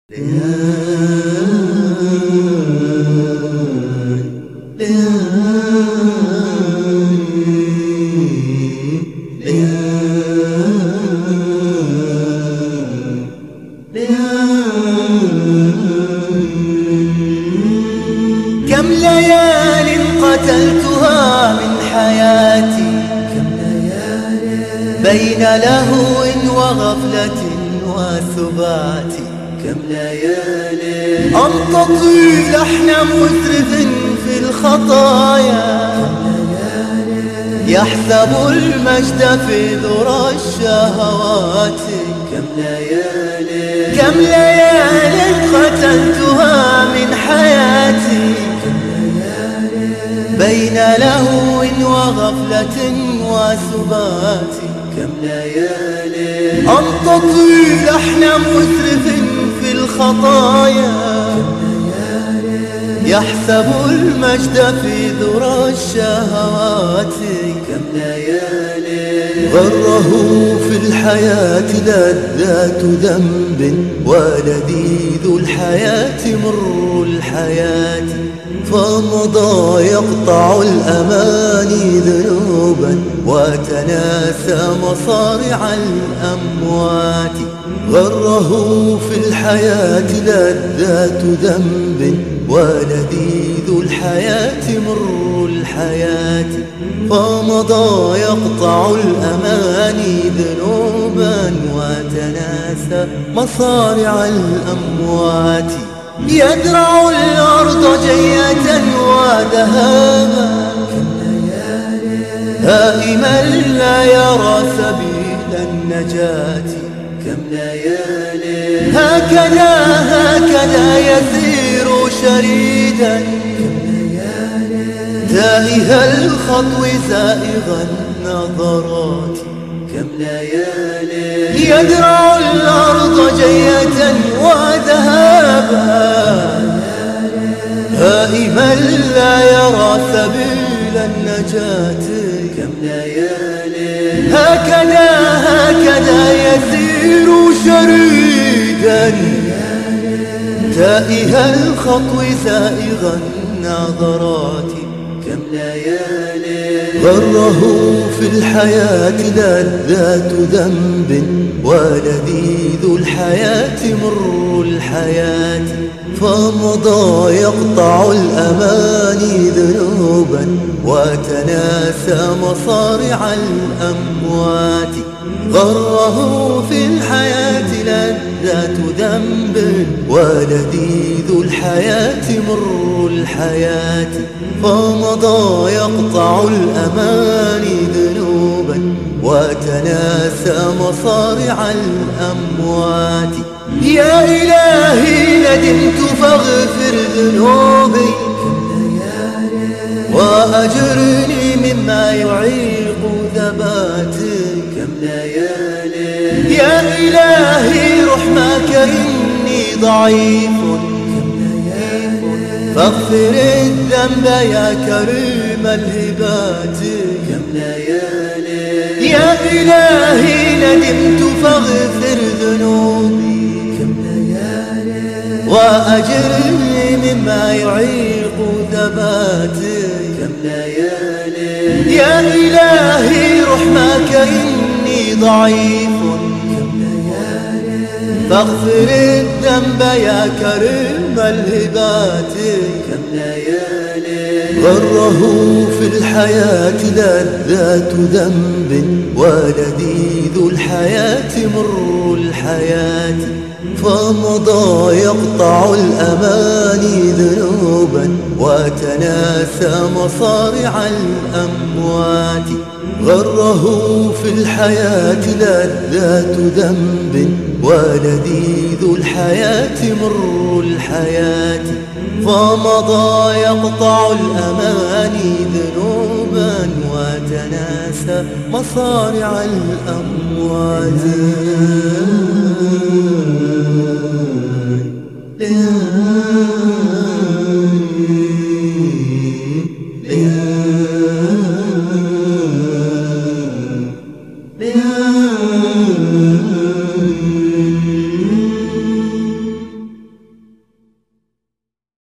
كم ليال قتلتها من حياتي، بين لهو وغفلة وثبات. كم ليالي أمتطي لحن مسرف في الخطايا، يحسب المجد في ذرى الشهوات. كم ليال قتلتها من حياتي، بين لهو وغفلة وثبات. كم ليالي أمتطي لحن مسرف في الخطايا، يحسب المجد في ذرى الشهوات. كم ليالي غره في الحياة لذات ذنب، ولذيذ الحياة مر الحياة. فمضى يقطع الأماني ذنوبا، وتناسى مصارع الأموات. غره في الحياة لذات ذنب، ولذيذ الحياة مر الحياة. فمضى يقطع الأماني ذنوبا، وتناسى مصارع الأموات. يدرع الأرض جية وذهابا، هائما لا يرى سبيل النجاة. كم ليالي هكذا يسير شريدا، تائه الخطو زائغ النظرات. كم ليالي يدرع الأرض جية وذهابا، هائما لا يرى سبيل النجاة. كم ليالي هكذا يسير شريدا، تائه الخطو زائغ النظرات. كم ليالي غره في الحياة لذات ذنب، ولذيذ الحياة مر الحياة. فمضى يقطع الأماني ذنوبا، وتناسى مصارع الأموات. غره في الحياة لذات ذنب، ولذيذ الحياة مر الحياة. فمضى يقطع الأماني ذنوبا، وتناسى مصارع الأموات. يا إلهي ندمت فاغفر ذنوبي، وأجرني مما يعيق ثباتي. كم ليالي يا إلهي رحمك إني ضعيف، فاغفر الذنب يا كريم الهبات. كم ليالي يا إلهي ندمت فاغفر ذنوبي، وأجرني مما يعيق ثباتي. كم ليالي يا إلهي رحمك إني ضعيف، فاغفر الذنب يا كريم الهبات. كم ليالي غره في الحياة لذات ذنب، ولذيذ الحياة مر الحياة. فمضى يقطع الأماني ذنوبا، وتناسى مصارع الأموات. غره في الحياة لذات ذنب، ولذيذ الحياة مر الحياة. فمضى يقطع الأماني ذنوبا، وتناسى مصارع الأموات.